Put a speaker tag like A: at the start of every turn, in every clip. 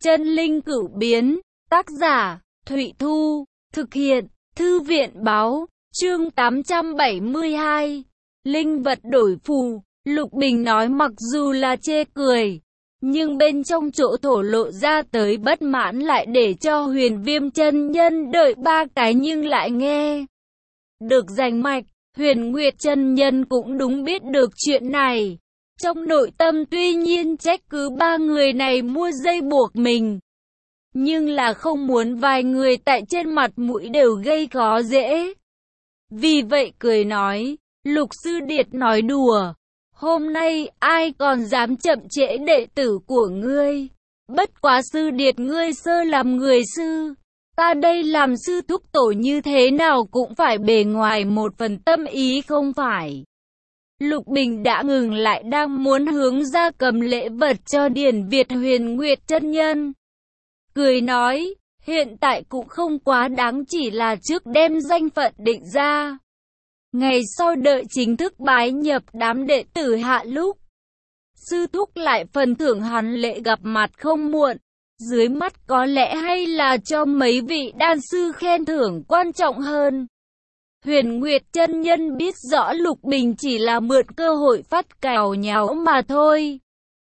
A: Chân linh cửu biến, tác giả, Thụy Thu, thực hiện, Thư viện báo, chương 872. Linh vật đổi phù, Lục Bình nói mặc dù là chê cười, nhưng bên trong chỗ thổ lộ ra tới bất mãn lại để cho Huyền Viêm chân nhân đợi 3 cái nhưng lại nghe được rành mạch. Huyền Nguyệt chân nhân cũng đúng biết được chuyện này. Trong nội tâm tuy nhiên trách cứ 3 người này mua dây buộc mình, nhưng là không muốn vài người tại trên mặt mũi đều gây khó dễ. Vì vậy cười nói, Lục sư điệt nói đùa, hôm nay ai còn dám chậm trễ đệ tử của ngươi. Bất quá sư điệt ngươi sơ làm người sư, ta đây làm sư thúc tổ như thế nào cũng phải bề ngoài một phần tâm ý không phải. Lục Bình đã ngừng lại đang muốn hướng ra cầm lễ vật cho Điển Việt Huyền Nguyệt chân nhân. Cười nói, hiện tại cũng không quá đáng, chỉ là trước đem danh phận định ra. Ngày sau đợi chính thức bái nhập đám đệ tử hạ lúc, sư thúc lại phần thưởng hắn lễ gặp mặt không muộn. Dưới mắt có lẽ hay là cho mấy vị đan sư khen thưởng quan trọng hơn. Huyền Nguyệt chân nhân biết rõ Lục Bình chỉ là mượn cơ hội phát cào nháo mà thôi.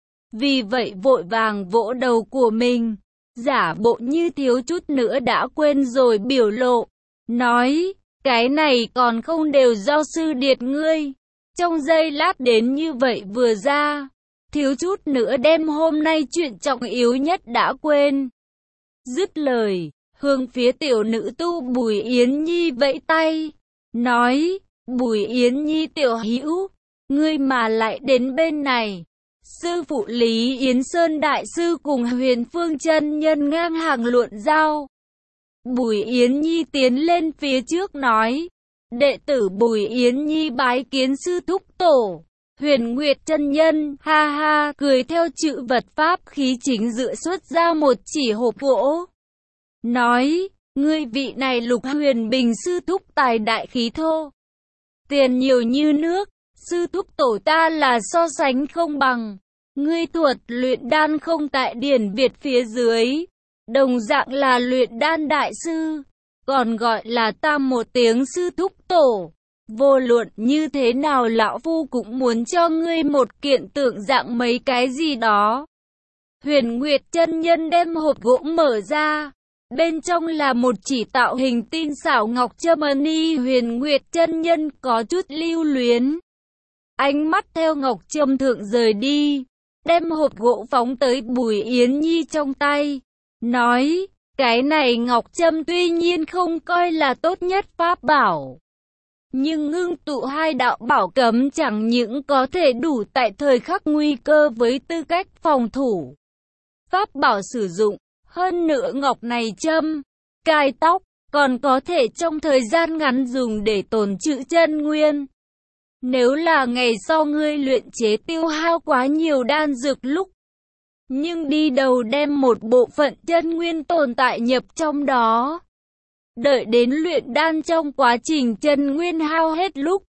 A: Vì vậy vội vàng vỗ đầu của mình, giả bộ như thiếu chút nữa đã quên rồi biểu lộ. Nói, cái này còn không đều do sư điệt ngươi. Trong giây lát đến như vậy vừa ra, thiếu chút nữa đem hôm nay chuyện trọng yếu nhất đã quên. Dứt lời, hướng phía tiểu nữ tu Bùi Yến Nhi vẫy tay, nói, Bùi Yến Nhi tiểu hữu, ngươi mà lại đến bên này. Sư phụ Lý Yến Sơn đại sư cùng Huyền Phương chân nhân ngang hàng luận giao. Bùi Yến Nhi tiến lên phía trước nói, đệ tử Bùi Yến Nhi bái kiến sư thúc tổ. Huyền Nguyệt chân nhân ha ha cười theo chữ vật pháp khí chính dựa xuất ra một chỉ hộp gỗ, nói, ngươi vị này Lục Huyền Bình sư thúc tài đại khí thô, tiền nhiều như nước, sư thúc tổ ta là so sánh không bằng. Ngươi thuật luyện đan không tại Điển Việt phía dưới, đồng dạng là luyện đan đại sư, còn gọi là ta một tiếng sư thúc tổ. Vô luận như thế nào lão phu cũng muốn cho ngươi một kiện tượng dạng mấy cái gì đó. Huyền Nguyệt chân nhân đem hộp gỗ mở ra, bên trong là một chỉ tạo hình tinh xảo ngọc châm ni. Huyền Nguyệt chân nhân có chút lưu luyến, ánh mắt theo ngọc châm thượng rời đi, đem hộp gỗ phóng tới Bùi Yến Nhi trong tay, nói, cái này ngọc châm tuy nhiên không coi là tốt nhất pháp bảo, nhưng ngưng tụ 2 đạo bảo cấm chẳng những có thể đủ tại thời khắc nguy cơ với tư cách phòng thủ. Pháp bảo sử dụng, hơn nữa ngọc này châm, cài tóc, còn có thể trong thời gian ngắn dùng để tồn trữ chân nguyên. Nếu là ngày sau ngươi luyện chế tiêu hao quá nhiều đan dược lúc, nhưng đi đầu đem một bộ phận chân nguyên tồn tại nhập trong đó. Đợi đến luyện đan trong quá trình chân nguyên hao hết lúc,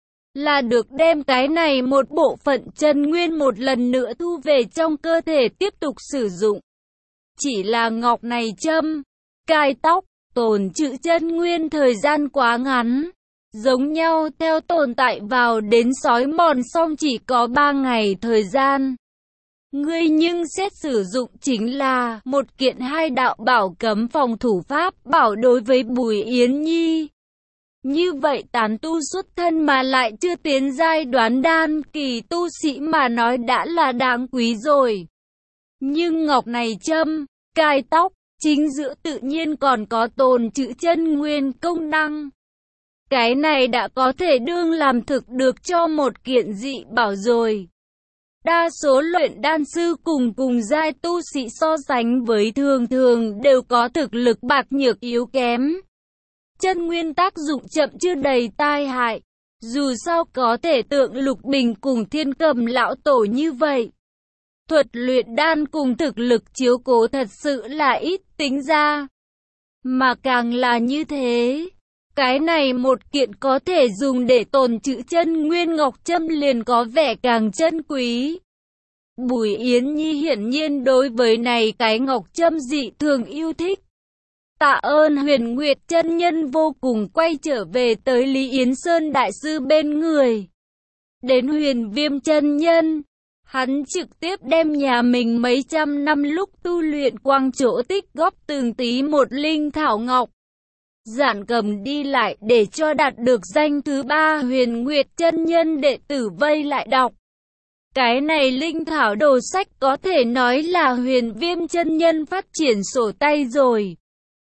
A: là được đem cái này một bộ phận chân nguyên một lần nữa thu về trong cơ thể tiếp tục sử dụng. Chỉ là ngọc này châm, cài tóc, tồn trữ chân nguyên thời gian quá ngắn, giống nhau theo tồn tại vào đến sói mòn xong chỉ có 3 ngày thời gian. Ngươi nhưng xét sử dụng chính là một kiện 2 đạo bảo cấm phòng thủ pháp bảo đối với Bùi Yến Nhi. Như vậy tán tu xuất thân mà lại chưa tiến giai đoán đan kỳ tu sĩ mà nói đã là đáng quý rồi. Nhưng ngọc này châm, cài tóc, chính giữa tự nhiên còn có tồn trữ chân nguyên công năng. Cái này đã có thể đương làm thực được cho một kiện dị bảo rồi. Đa số luyện đan sư cùng giai tu sĩ so sánh với thường đều có thực lực bạc nhược yếu kém. Chân nguyên tác dụng chậm chưa đầy tai hại. Dù sao có thể tượng Lục Bình cùng Thiên Cầm lão tổ như vậy. Thuật luyện đan cùng thực lực chiếu cố thật sự là ít tính ra. Mà càng là như thế, cái này một kiện có thể dùng để tồn trữ chân nguyên ngọc châm liền có vẻ càng chân quý. Bùi Yến Nhi hiển nhiên đối với này cái ngọc trâm dị thường yêu thích. Tạ ơn Huyền Nguyệt chân nhân vô cùng, quay trở về tới Lý Yến Sơn đại sư bên người. Đến Huyền Viêm chân nhân, hắn trực tiếp đem nhà mình mấy trăm năm lúc tu luyện quang chỗ tích góp từng tí một linh thảo ngọc. Giản cầm đi lại để cho đạt được danh thứ 3 Huyền Nguyệt chân nhân đệ tử vây lại đọc. Cái này linh thảo đồ sách có thể nói là Huyền Viêm chân nhân phát triển sổ tay rồi.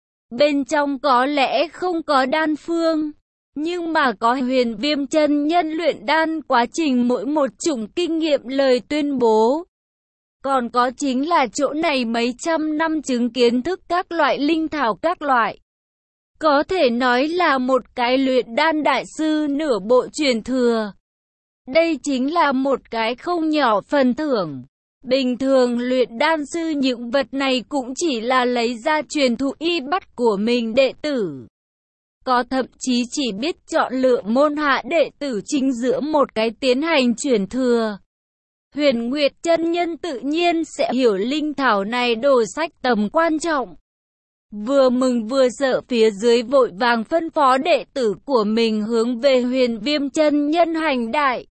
A: Bên trong có lẽ không có đan phương, nhưng mà có Huyền Viêm chân nhân luyện đan quá trình mỗi một chủng kinh nghiệm lời tuyên bố. Còn có chính là chỗ này mấy trăm năm chứng kiến thức các loại linh thảo các loại. Có thể nói là một cái luyện đan đại sư nửa bộ truyền thừa. Đây chính là một cái không nhỏ phần thưởng. Bình thường luyện đan sư những vật này cũng chỉ là lấy ra truyền thụ y bắt của mình đệ tử. Có thậm chí chỉ biết chọn lựa môn hạ đệ tử chính giữa một cái tiến hành truyền thừa. Huyền Nguyệt chân nhân tự nhiên sẽ hiểu linh thảo này đồ sách tầm quan trọng. Vừa mừng vừa sợ phía dưới vội vàng phân phó đệ tử của mình hướng về Huyền Viêm chân nhân hành đại.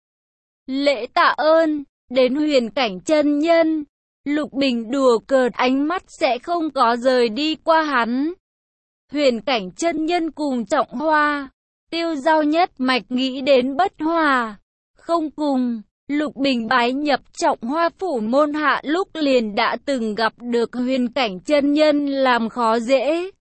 A: Lễ tạ ơn, đến Huyền Cảnh chân nhân, Lục Bình đùa cợt ánh mắt sẽ không có rời đi qua hắn. Huyền Cảnh chân nhân cùng Trọng Hoa, Tiêu Giao nhất mạch nghĩ đến Bất Hòa, không cùng. Lục Bình bái nhập Trọng Hoa phủ môn hạ lúc liền đã từng gặp được Huyền Cảnh chân nhân làm khó dễ.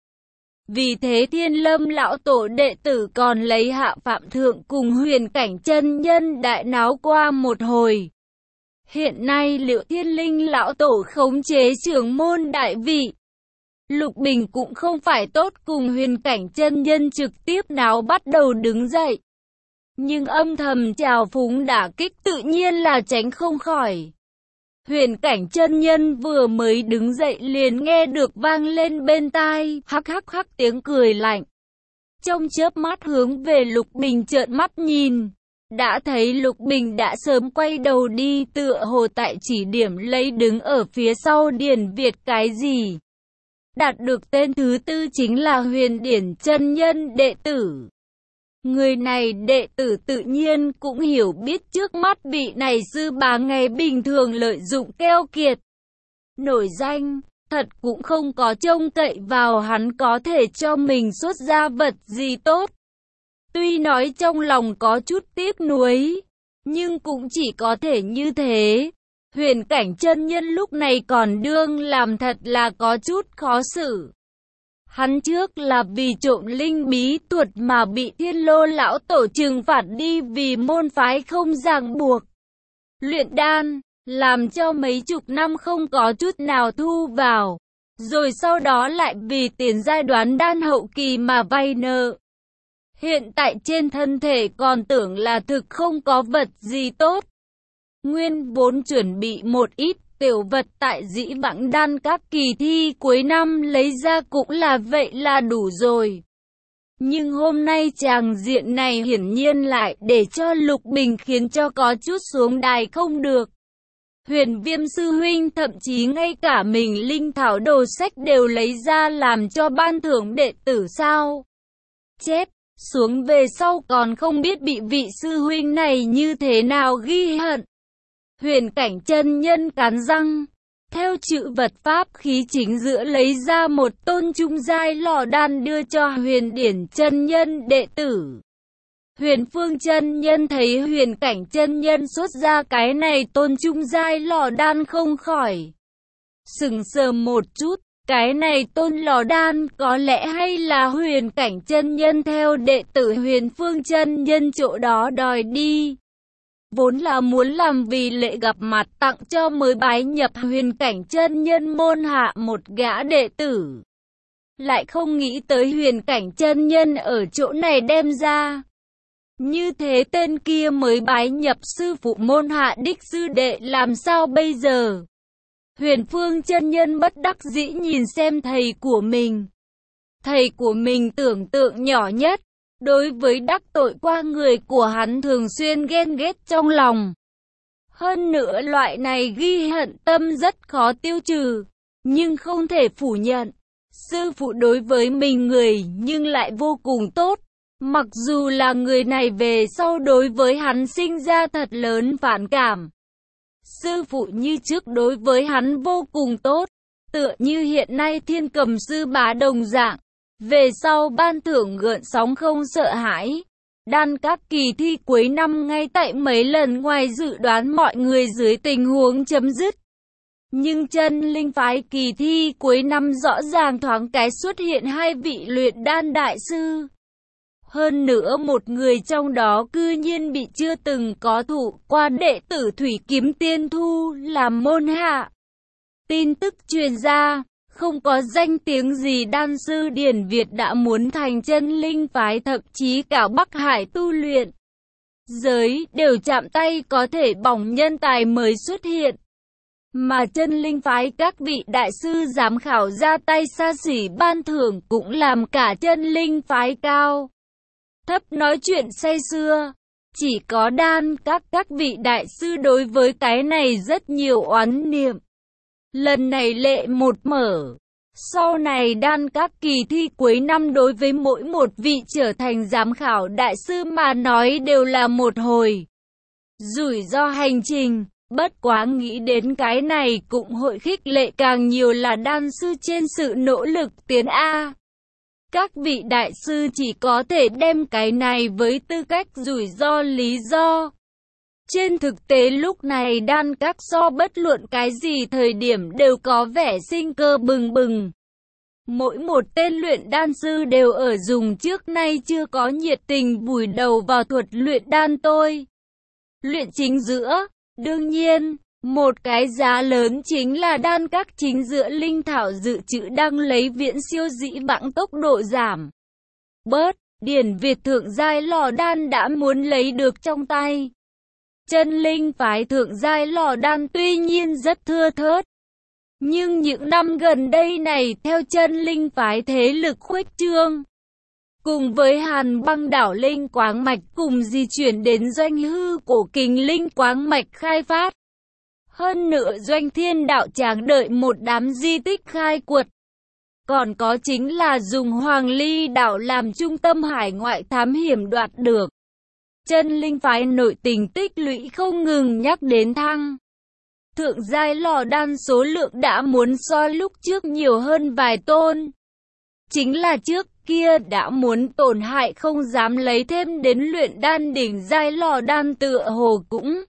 A: Vì thế Thiên Lâm lão tổ đệ tử còn lấy Hạ Phạm thượng cùng Huyền Cảnh chân nhân đại náo qua một hồi. Hiện nay Liệu Thiên Linh lão tổ khống chế trưởng môn đại vị. Lục Bình cũng không phải tốt cùng Huyền Cảnh chân nhân trực tiếp náo bắt đầu đứng dậy. Nhưng âm thầm trào phúng đả kích tự nhiên là tránh không khỏi. Huyền Cảnh chân nhân vừa mới đứng dậy liền nghe được vang lên bên tai, hắc hắc hắc tiếng cười lạnh. Trong chớp mắt hướng về Lục Bình trợn mắt nhìn, đã thấy Lục Bình đã sớm quay đầu đi, tựa hồ tại chỉ điểm lấy đứng ở phía sau Điển Việt cái gì. Đạt được tên thứ 4 chính là Huyền Điển chân nhân đệ tử. Người này đệ tử tự nhiên cũng hiểu biết trước mắt vị này sư bá ngày bình thường lợi dụng keo kiệt. Nổi danh, thật cũng không có trông cậy vào hắn có thể cho mình xuất ra vật gì tốt. Tuy nói trong lòng có chút tiếc nuối, nhưng cũng chỉ có thể như thế. Huyền Cảnh chân nhân lúc này còn đương làm thật là có chút khó xử. Hắn trước là vì trộm linh bí thuật mà bị Thiên Lô lão tổ trừng phạt đi vì môn phái không ràng buộc. Luyện đan, làm cho mấy chục năm không có chút nào thu vào. Rồi sau đó lại vì tiền giai đoán đan hậu kỳ mà vay nợ. Hiện tại trên thân thể còn tưởng là thực không có vật gì tốt. Nguyên vốn chuẩn bị một ít tiểu vật tại dĩ vãng đan các kỳ thi cuối năm lấy ra cũng là vậy là đủ rồi. Nhưng hôm nay tràng diện này hiển nhiên lại để cho Lục Bình khiến cho có chút xuống đài không được. Huyền Viêm sư huynh thậm chí ngay cả mình linh thảo đồ sách đều lấy ra làm cho ban thưởng đệ tử sao. Chết, xuống về sau còn không biết bị vị sư huynh này như thế nào ghi hận. Huyền Cảnh chân nhân cắn răng, theo chữ vật pháp khí chính giữa lấy ra một tôn trung giai lò đan đưa cho Huyền Điển chân nhân đệ tử. Huyền Phương chân nhân thấy Huyền Cảnh chân nhân xuất ra cái này tôn trung giai lò đan không khỏi sững sờ một chút, cái này tôn lò đan có lẽ hay là Huyền Cảnh chân nhân theo đệ tử Huyền Phương chân nhân chỗ đó đòi đi. Vốn là muốn làm vì lễ gặp mặt tặng cho mới bái nhập Huyền Cảnh chân nhân môn hạ một gã đệ tử. Lại không nghĩ tới Huyền Cảnh chân nhân ở chỗ này đem ra. Như thế tên kia mới bái nhập sư phụ môn hạ đích sư đệ làm sao bây giờ? Huyền Phương chân nhân bất đắc dĩ nhìn xem thầy của mình. Thầy của mình tưởng tượng nhỏ nhất. Đối với đắc tội qua người của hắn thường xuyên ghen ghét trong lòng. Hơn nữa loại này ghi hận tâm rất khó tiêu trừ, nhưng không thể phủ nhận, sư phụ đối với mình người nhưng lại vô cùng tốt. Mặc dù là người này về sau đối với hắn sinh ra thật lớn phản cảm. Sư phụ như trước đối với hắn vô cùng tốt, tựa như hiện nay Thiên Cầm Sư Bá đồng dạng. Về sau ban thưởng gợn sóng không sợ hãi. Đan các kỳ thi cuối năm ngay tại mấy lần ngoài dự đoán mọi người dưới tình huống chấm dứt. Nhưng chân linh phái kỳ thi cuối năm rõ ràng thoáng cái xuất hiện hai vị luyện đan đại sư. Hơn nữa một người trong đó cư nhiên bị chưa từng có thụ qua đệ tử Thủy Kiếm Tiên thu làm môn hạ. Tin tức truyền ra, không có danh tiếng gì đan sư Điển Việt đã muốn thành chân linh phái, thậm chí cả Bắc Hải tu luyện giới đều chạm tay có thể bỏng nhân tài mới xuất hiện. Mà chân linh phái các vị đại sư giám khảo ra tay xa xỉ ban thưởng cũng làm cả chân linh phái cao thấp nói chuyện say sưa. Chỉ có đan các vị đại sư đối với cái này rất nhiều oán niệm. Lần này lệ một mở. Sau này đan các kỳ thi cuối năm đối với mỗi một vị trở thành giám khảo đại sư mà nói đều là một hồi rủi ro hành trình. Bất quá nghĩ đến cái này cũng hội khích lệ càng nhiều là đan sư trên sự nỗ lực tiến A. Các vị đại sư chỉ có thể đem cái này với tư cách rủi ro lý do. Trên thực tế lúc này đan các so bất luận cái gì thời điểm đều có vẻ sinh cơ bừng bừng. Mỗi một tên luyện đan sư đều ở dùng trước nay chưa có nhiệt tình vùi đầu vào thuật luyện đan luyện chính giữa. Đương nhiên, một cái giá lớn chính là đan các chính giữa linh thảo dự trữ đang lấy viễn siêu dĩ vãng tốc độ giảm bớt. Điển Việt thượng giai lò đan đã muốn lấy được trong tay. Chân linh phái thượng giai lò đan tuy nhiên rất thưa thớt, nhưng những năm gần đây này theo chân linh phái thế lực khuếch trương, cùng với Hàn Băng đảo linh quáng mạch cùng di chuyển đến doanh hư cổ kình linh quáng mạch khai phát. Hơn nữa doanh thiên đạo tràng đợi một đám di tích khai quật. Còn có chính là dùng Hoàng Ly đảo làm trung tâm hải ngoại thám hiểm đoạt được. Chân linh phái nội tình tích lũy không ngừng nhắc đến thăng. Thượng giai lò đan số lượng đã muốn so lúc trước nhiều hơn vài tôn. Chính là trước kia đã muốn tổn hại không dám lấy thêm đến luyện đan đỉnh giai lò đan tựa hồ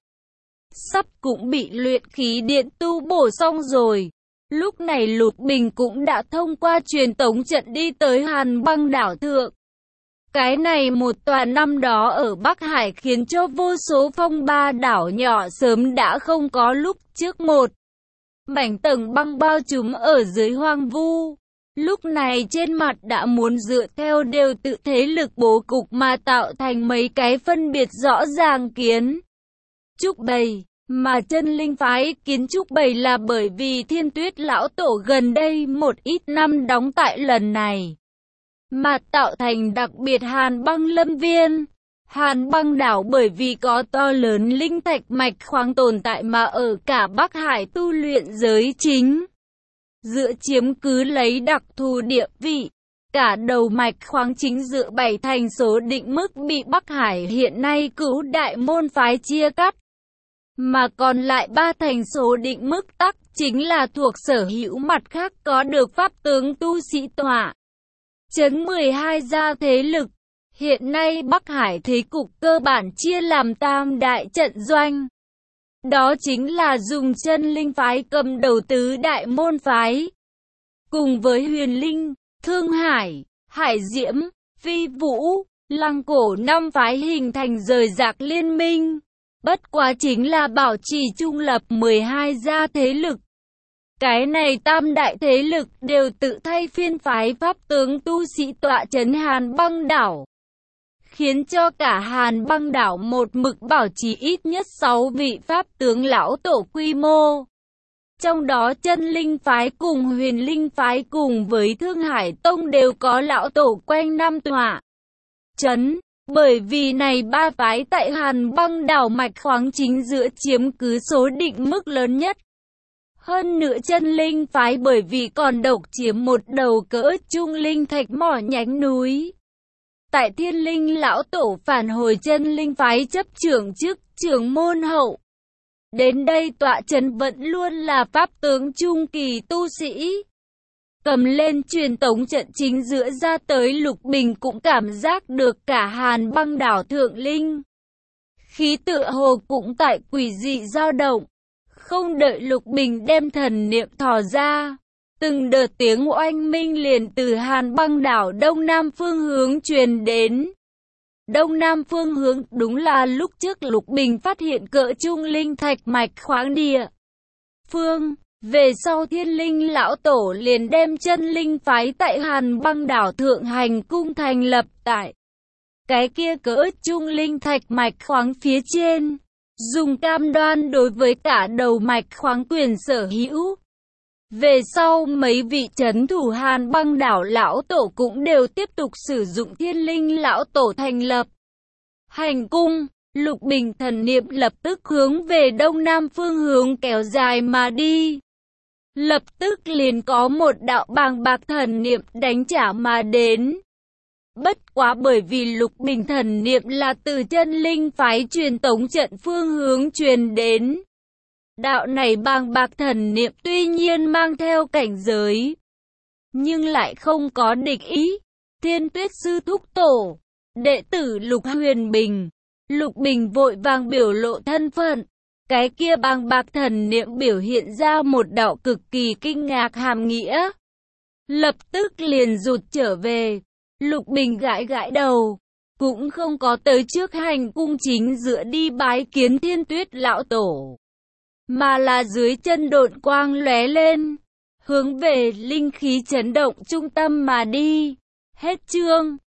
A: cũng bị luyện khí điện tu bổ xong rồi. Lúc này Lục Bình cũng đã thông qua truyền tống trận đi tới Hàn Băng đảo thượng. Cái này một tòa năm đó ở Bắc Hải khiến cho vô số phong ba đảo nhỏ sớm đã không có lúc trước một mảnh tầng băng bao trùm ở dưới hoang vu. Lúc này trên mặt đã muốn dựa theo đều tự thế lực bố cục mà tạo thành mấy cái phân biệt rõ ràng kiến trúc bầy. Mà chân linh phái kiến trúc bầy là bởi vì Thiên Tuyết lão tổ gần đây một ít năm đóng tại lần này mà tạo thành đặc biệt Hàn Băng lâm viên. Hàn Băng đảo bởi vì có to lớn linh thạch mạch khoáng tồn tại mà ở cả Bắc Hải tu luyện giới chính dựa chiếm cứ lấy đặc thù địa vị. Cả đầu mạch khoáng chính dựa 7 thành số định mức bị Bắc Hải hiện nay Cửu Đại môn phái chia cắt. Mà còn lại 3 thành số định mức tắc chính là thuộc sở hữu mặt khác có được pháp tướng tu sĩ tọa chấn 12 gia thế lực. Hiện nay Bắc Hải thế cục cơ bản chia làm tam đại trận doanh. Đó chính là dùng chân linh phái cầm đầu tứ đại môn phái, cùng với Huyền Linh, Thương Hải, Hải Diễm, Phi Vũ, Lăng Cổ năm phái hình thành rời rạc liên minh. Bất quá chính là bảo trì trung lập 12 gia thế lực. Cái này tam đại thế lực đều tự thay phiên phái pháp tướng tu sĩ tọa trấn Hàn Băng đảo, khiến cho cả Hàn Băng đảo một mực bảo trì ít nhất 6 vị pháp tướng lão tổ quy mô. Trong đó chân linh phái cùng Huyền Linh phái cùng với Thương Hải Tông đều có lão tổ quanh năm tọa trấn. Bởi vì này ba phái tại Hàn Băng đảo mạch khoáng chính giữa chiếm cứ số định mức lớn nhất. Hơn nữa chân linh phái bởi vì còn độc chiếm một đầu cỡ trung linh thạch mỏ nhánh núi. Tại Thiên Linh lão tổ phản hồi chân linh phái chấp trưởng chức trưởng môn hậu. Đến đây tọa trấn vẫn luôn là pháp tướng trung kỳ tu sĩ. Cầm lên truyền tống trận chính giữa ra tới Lục Bình cũng cảm giác được cả Hàn Băng đảo thượng linh. Khí tựa hồ cũng tại quỷ dị dao động. Không đợi Lục Bình đem thần niệm thò ra, từng đợt tiếng oanh minh liền từ Hàn Băng đảo đông nam phương hướng truyền đến. Đông nam phương hướng đúng là lúc trước Lục Bình phát hiện cỡ trung linh thạch mạch khoáng địa phương. Về sau Thiên Linh lão tổ liền đem chân linh phái tại Hàn Băng đảo thượng hành cung thành lập tại cái kia cỡ trung linh thạch mạch khoáng phía trên, dùng cam đoan đối với cả đầu mạch khoáng quyền sở hữu. Về sau mấy vị trấn thủ Hàn Băng đảo lão tổ cũng đều tiếp tục sử dụng Thiên Linh lão tổ thành lập hành cung. Lục Bình thần niệm lập tức hướng về đông nam phương hướng kéo dài mà đi. Lập tức liền có một đạo bàng bạc thần niệm đánh trả mà đến. Bất quá bởi vì Lục Bình thần niệm là từ chân linh phái truyền tống trận phương hướng truyền đến. Đạo này bàng bạc thần niệm tuy nhiên mang theo cảnh giới, nhưng lại không có địch ý. Thiên Tuyết sư thúc tổ, đệ tử Lục Huyền Bình. Lục Bình vội vàng biểu lộ thân phận. Cái kia bàng bạc thần niệm biểu hiện ra một đạo cực kỳ kinh ngạc hàm nghĩa. Lập tức liền rụt trở về. Lục Bình gãi gãi đầu, cũng không có tới trước hành cung chính giữa đi bái kiến Thiên Tuyết lão tổ, mà là dưới chân độn quang lóe lên, hướng về linh khí chấn động trung tâm mà đi. Hết chương.